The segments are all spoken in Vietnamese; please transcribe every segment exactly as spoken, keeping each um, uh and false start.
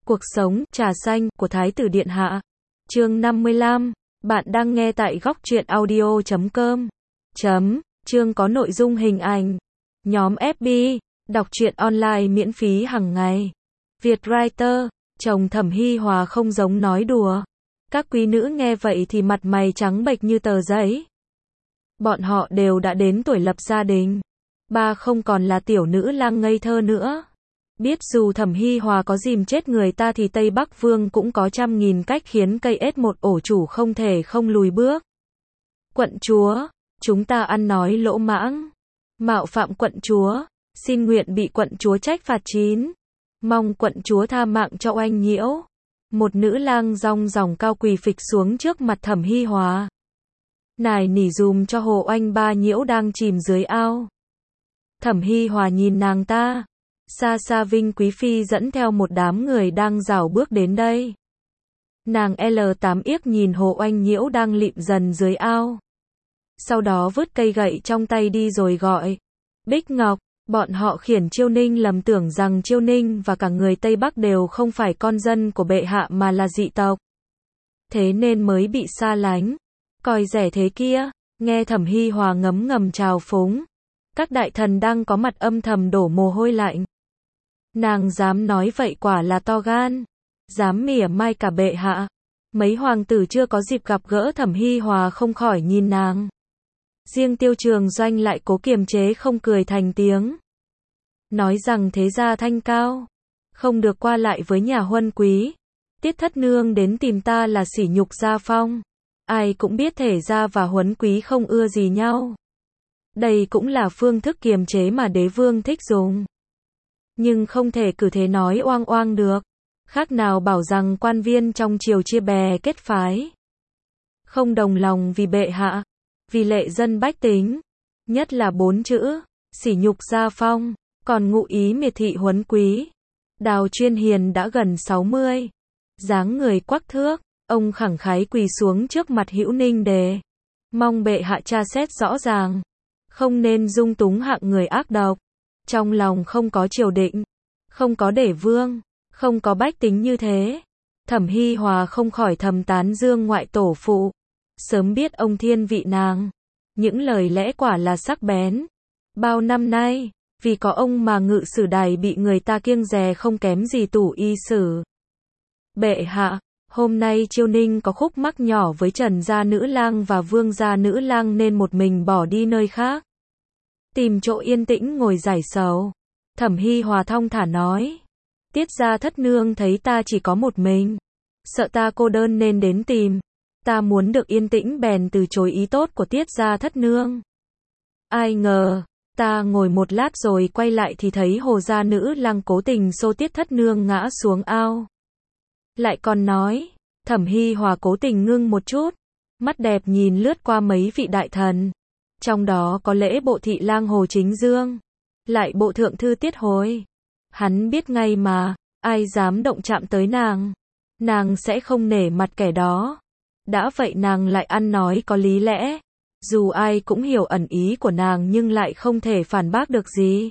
Cuộc sống, trà xanh, của Thái tử Điện Hạ. Chương năm mươi lăm. Bạn đang nghe tại góc truyện audio chấm com. Chấm. Chương có nội dung hình ảnh. Nhóm ép bê. Đọc truyện online miễn phí hàng ngày. Vietwriter. Chồng Thẩm Hi Hòa không giống nói đùa. Các quý nữ nghe vậy thì mặt mày trắng bệch như tờ giấy. Bọn họ đều đã đến tuổi lập gia đình. Ba không còn là tiểu nữ lang ngây thơ nữa. Biết dù Thẩm Hi Hòa có dìm chết người ta thì Tây Bắc Vương cũng có trăm nghìn cách khiến cây ết một ổ chủ không thể không lùi bước. Quận chúa, chúng ta ăn nói lỗ mãng, mạo phạm quận chúa, xin nguyện bị quận chúa trách phạt chín. Mong quận chúa tha mạng cho oanh nhiễu. Một nữ lang rong ròng cao quỳ phịch xuống trước mặt Thẩm Hi Hòa. Nài nỉ dùm cho hồ oanh ba nhiễu đang chìm dưới ao. Thẩm Hi Hòa nhìn nàng ta. Xa xa Vinh Quý Phi dẫn theo một đám người đang rảo bước đến đây. Nàng L tám yếc nhìn hồ oanh nhiễu đang lịm dần dưới ao. Sau đó vứt cây gậy trong tay đi rồi gọi. Bích Ngọc, bọn họ khiển Chiêu Ninh lầm tưởng rằng Chiêu Ninh và cả người Tây Bắc đều không phải con dân của bệ hạ mà là dị tộc. Thế nên mới bị xa lánh. Coi rẻ thế kia, nghe Thẩm Hi Hòa ngấm ngầm trào phúng. Các đại thần đang có mặt âm thầm đổ mồ hôi lạnh. Nàng dám nói vậy quả là to gan. Dám mỉa mai cả bệ hạ. Mấy hoàng tử chưa có dịp gặp gỡ Thẩm Hi Hòa không khỏi nhìn nàng. Riêng Tiêu Trường Doanh lại cố kiềm chế không cười thành tiếng. Nói rằng thế gia thanh cao. Không được qua lại với nhà huân quý. Tiết thất nương đến tìm ta là sỉ nhục gia phong. Ai cũng biết thể gia và huấn quý không ưa gì nhau. Đây cũng là phương thức kiềm chế mà đế vương thích dùng. Nhưng không thể cứ thế nói oang oang được. Khác nào bảo rằng quan viên trong triều chia bè kết phái. Không đồng lòng vì bệ hạ, vì lệ dân bách tính. Nhất là bốn chữ, sỉ nhục gia phong, còn ngụ ý miệt thị huấn quý. Đào Chuyên Hiền đã gần sáu mươi. Dáng người quắc thước, ông khẳng khái quỳ xuống trước mặt Hữu Ninh Đề. Mong bệ hạ tra xét rõ ràng. Không nên dung túng hạng người ác độc. Trong lòng không có triều định, không có đế vương, không có bách tính như thế. Thẩm Hi Hòa không khỏi thầm tán dương ngoại tổ phụ. Sớm biết ông thiên vị nàng. Những lời lẽ quả là sắc bén. Bao năm nay, vì có ông mà ngự sử đài bị người ta kiêng dè không kém gì tủ y sử. Bệ hạ, hôm nay Chiêu Ninh có khúc mắc nhỏ với Trần gia nữ lang và Vương gia nữ lang nên một mình bỏ đi nơi khác. Tìm chỗ yên tĩnh ngồi giải sầu. Thẩm Hi Hòa thong thả nói. Tiết gia thất nương thấy ta chỉ có một mình. Sợ ta cô đơn nên đến tìm. Ta muốn được yên tĩnh bèn từ chối ý tốt của Tiết gia thất nương. Ai ngờ, ta ngồi một lát rồi quay lại thì thấy hồ gia nữ lang cố tình xô Tiết thất nương ngã xuống ao. Lại còn nói, Thẩm Hi Hòa cố tình ngưng một chút. Mắt đẹp nhìn lướt qua mấy vị đại thần. Trong đó có lễ bộ thị lang Hồ Chính Dương. Lại bộ thượng thư Tiết Hối. Hắn biết ngay mà, ai dám động chạm tới nàng. Nàng sẽ không nể mặt kẻ đó. Đã vậy nàng lại ăn nói có lý lẽ. Dù ai cũng hiểu ẩn ý của nàng nhưng lại không thể phản bác được gì.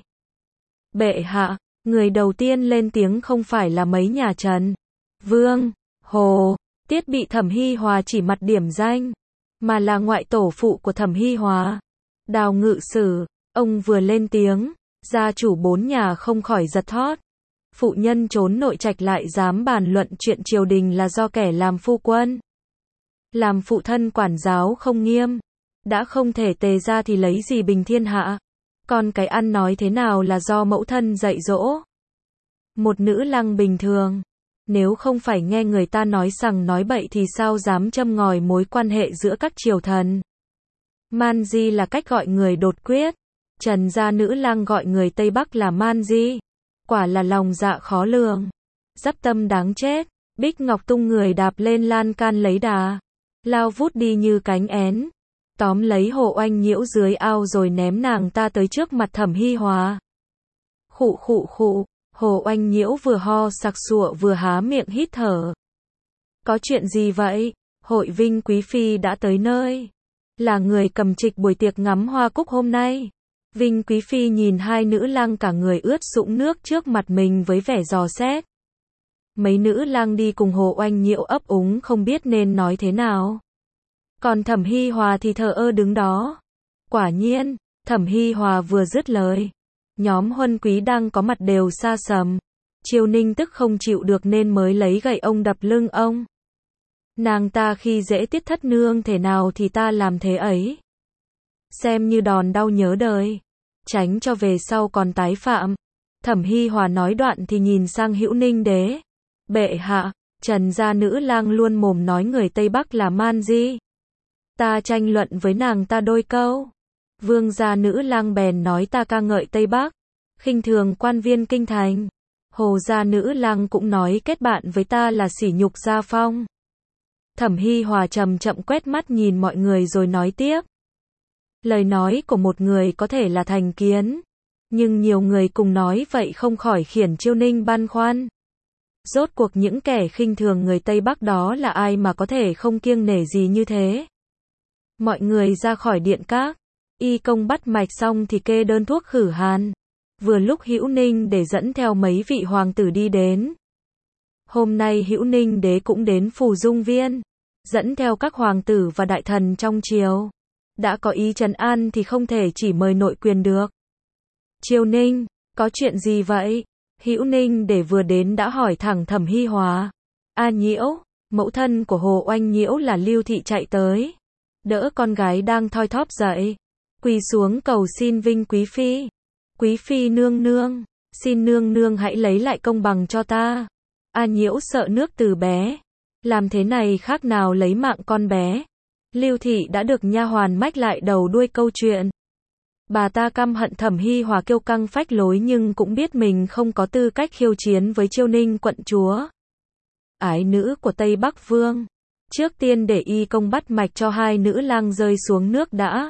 Bệ hạ, người đầu tiên lên tiếng không phải là mấy nhà Trần, Vương, Hồ, Tiết bị Thẩm Hi Hòa chỉ mặt điểm danh. Mà là ngoại tổ phụ của Thẩm Hi Hòa. Đào Ngự Sử, ông vừa lên tiếng, gia chủ bốn nhà không khỏi giật thót. Phụ nhân trốn nội trạch lại dám bàn luận chuyện triều đình là do kẻ làm phu quân. Làm phụ thân quản giáo không nghiêm. Đã không thể tề ra thì lấy gì bình thiên hạ. Còn cái ăn nói thế nào là do mẫu thân dạy dỗ. Một nữ lang bình thường. Nếu không phải nghe người ta nói sằng nói bậy thì sao dám châm ngòi mối quan hệ giữa các triều thần. Man di là cách gọi người đột quyết. Trần gia nữ lang gọi người Tây Bắc là man di. Quả là lòng dạ khó lường. Dắp tâm đáng chết. Bích Ngọc tung người đạp lên lan can lấy đà. Lao vút đi như cánh én. Tóm lấy hồ oanh nhiễu dưới ao rồi ném nàng ta tới trước mặt Thẩm Hi Hòa. Khụ khụ khụ. Hồ oanh nhiễu vừa ho sặc sụa vừa há miệng hít thở. Có chuyện gì vậy? Hội Vinh Quý Phi đã tới nơi. Là người cầm trịch buổi tiệc ngắm hoa cúc hôm nay. Vinh Quý Phi nhìn hai nữ lang cả người ướt sũng nước trước mặt mình với vẻ dò xét. Mấy nữ lang đi cùng Hồ Oanh Nhiễu ấp úng không biết nên nói thế nào. Còn Thẩm Hi Hòa thì thờ ơ đứng đó. Quả nhiên, Thẩm Hi Hòa vừa dứt lời, nhóm Huân Quý đang có mặt đều sa sầm. Chiêu Ninh tức không chịu được nên mới lấy gậy ông đập lưng ông. Nàng ta khi dễ Tiết thất nương thế nào thì ta làm thế ấy. Xem như đòn đau nhớ đời, tránh cho về sau còn tái phạm. Thẩm Hi Hòa nói đoạn thì nhìn sang Hữu Ninh Đế. Bệ hạ, Trần gia nữ lang luôn mồm nói người Tây Bắc là man di. Ta tranh luận với nàng ta đôi câu. Vương gia nữ lang bèn nói ta ca ngợi Tây Bắc, khinh thường quan viên kinh thành. Hồ gia nữ lang cũng nói kết bạn với ta là sỉ nhục gia phong. Thẩm Hi Hòa chậm chậm quét mắt nhìn mọi người rồi nói tiếp. Lời nói của một người có thể là thành kiến, nhưng nhiều người cùng nói vậy không khỏi khiến Chiêu Ninh băn khoăn. Rốt cuộc những kẻ khinh thường người Tây Bắc đó là ai mà có thể không kiêng nể gì như thế? Mọi người ra khỏi điện các, y công bắt mạch xong thì kê đơn thuốc khử hàn. Vừa lúc Hữu Ninh để dẫn theo mấy vị hoàng tử đi đến. Hôm nay Hữu Ninh đế cũng đến Phù Dung Viên, dẫn theo các hoàng tử và đại thần trong triều. Đã có ý trấn an thì không thể chỉ mời nội quyền được. Chiêu Ninh, có chuyện gì vậy? Hữu Ninh để vừa đến đã hỏi thẳng Thẩm Hi Hòa. A Nhiễu, mẫu thân của Hồ Oanh Nhiễu là Lưu Thị chạy tới, đỡ con gái đang thoi thóp dậy, quỳ xuống cầu xin Vinh Quý Phi. Quý Phi nương nương, xin nương nương hãy lấy lại công bằng cho ta. A Nhiễu sợ nước từ bé, làm thế này khác nào lấy mạng con bé. Lưu Thị đã được nha hoàn mách lại đầu đuôi câu chuyện. Bà ta căm hận Thẩm Hi Hòa kiêu căng phách lối nhưng cũng biết mình không có tư cách khiêu chiến với Chiêu Ninh quận chúa, ái nữ của Tây Bắc Vương. Trước tiên để y công bắt mạch cho hai nữ lang rơi xuống nước đã.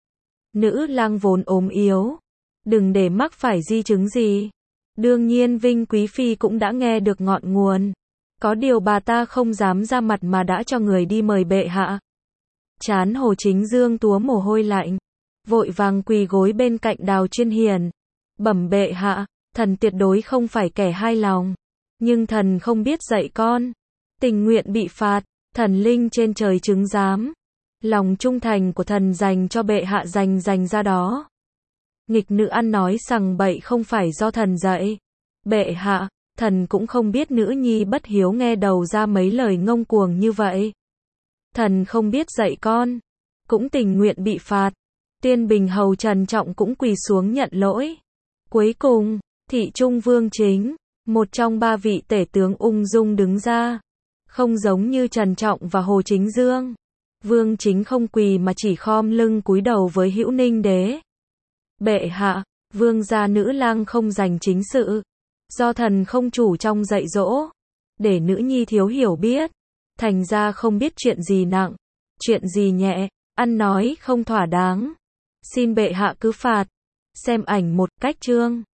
Nữ lang vốn ốm yếu, đừng để mắc phải di chứng gì. Đương nhiên Vinh Quý Phi cũng đã nghe được ngọn nguồn. Có điều bà ta không dám ra mặt mà đã cho người đi mời bệ hạ. Trán Hồ Chính Dương túa mồ hôi lạnh, vội vàng quỳ gối bên cạnh Đào Chuyên Hiền. Bẩm bệ hạ, thần tuyệt đối không phải kẻ hai lòng, nhưng thần không biết dạy con, tình nguyện bị phạt. Thần linh trên trời chứng giám, lòng trung thành của thần dành cho bệ hạ dành dành ra đó. Nghịch nữ ăn nói sằng bậy không phải do thần dạy. Bệ hạ, thần cũng không biết nữ nhi bất hiếu nghe đầu ra mấy lời ngông cuồng như vậy. Thần không biết dạy con, cũng tình nguyện bị phạt. Tiên Bình Hầu Trần Trọng cũng quỳ xuống nhận lỗi. Cuối cùng, Thị Trung Vương Chính, một trong ba vị tể tướng ung dung đứng ra. Không giống như Trần Trọng và Hồ Chính Dương. Vương Chính không quỳ mà chỉ khom lưng cúi đầu với Hữu Ninh đế. Bệ hạ, vương gia nữ lang không giành chính sự, do thần không chủ trong dạy dỗ, để nữ nhi thiếu hiểu biết, thành ra không biết chuyện gì nặng, chuyện gì nhẹ, ăn nói không thỏa đáng. Xin bệ hạ cứ phạt. Xem ảnh một cách chương.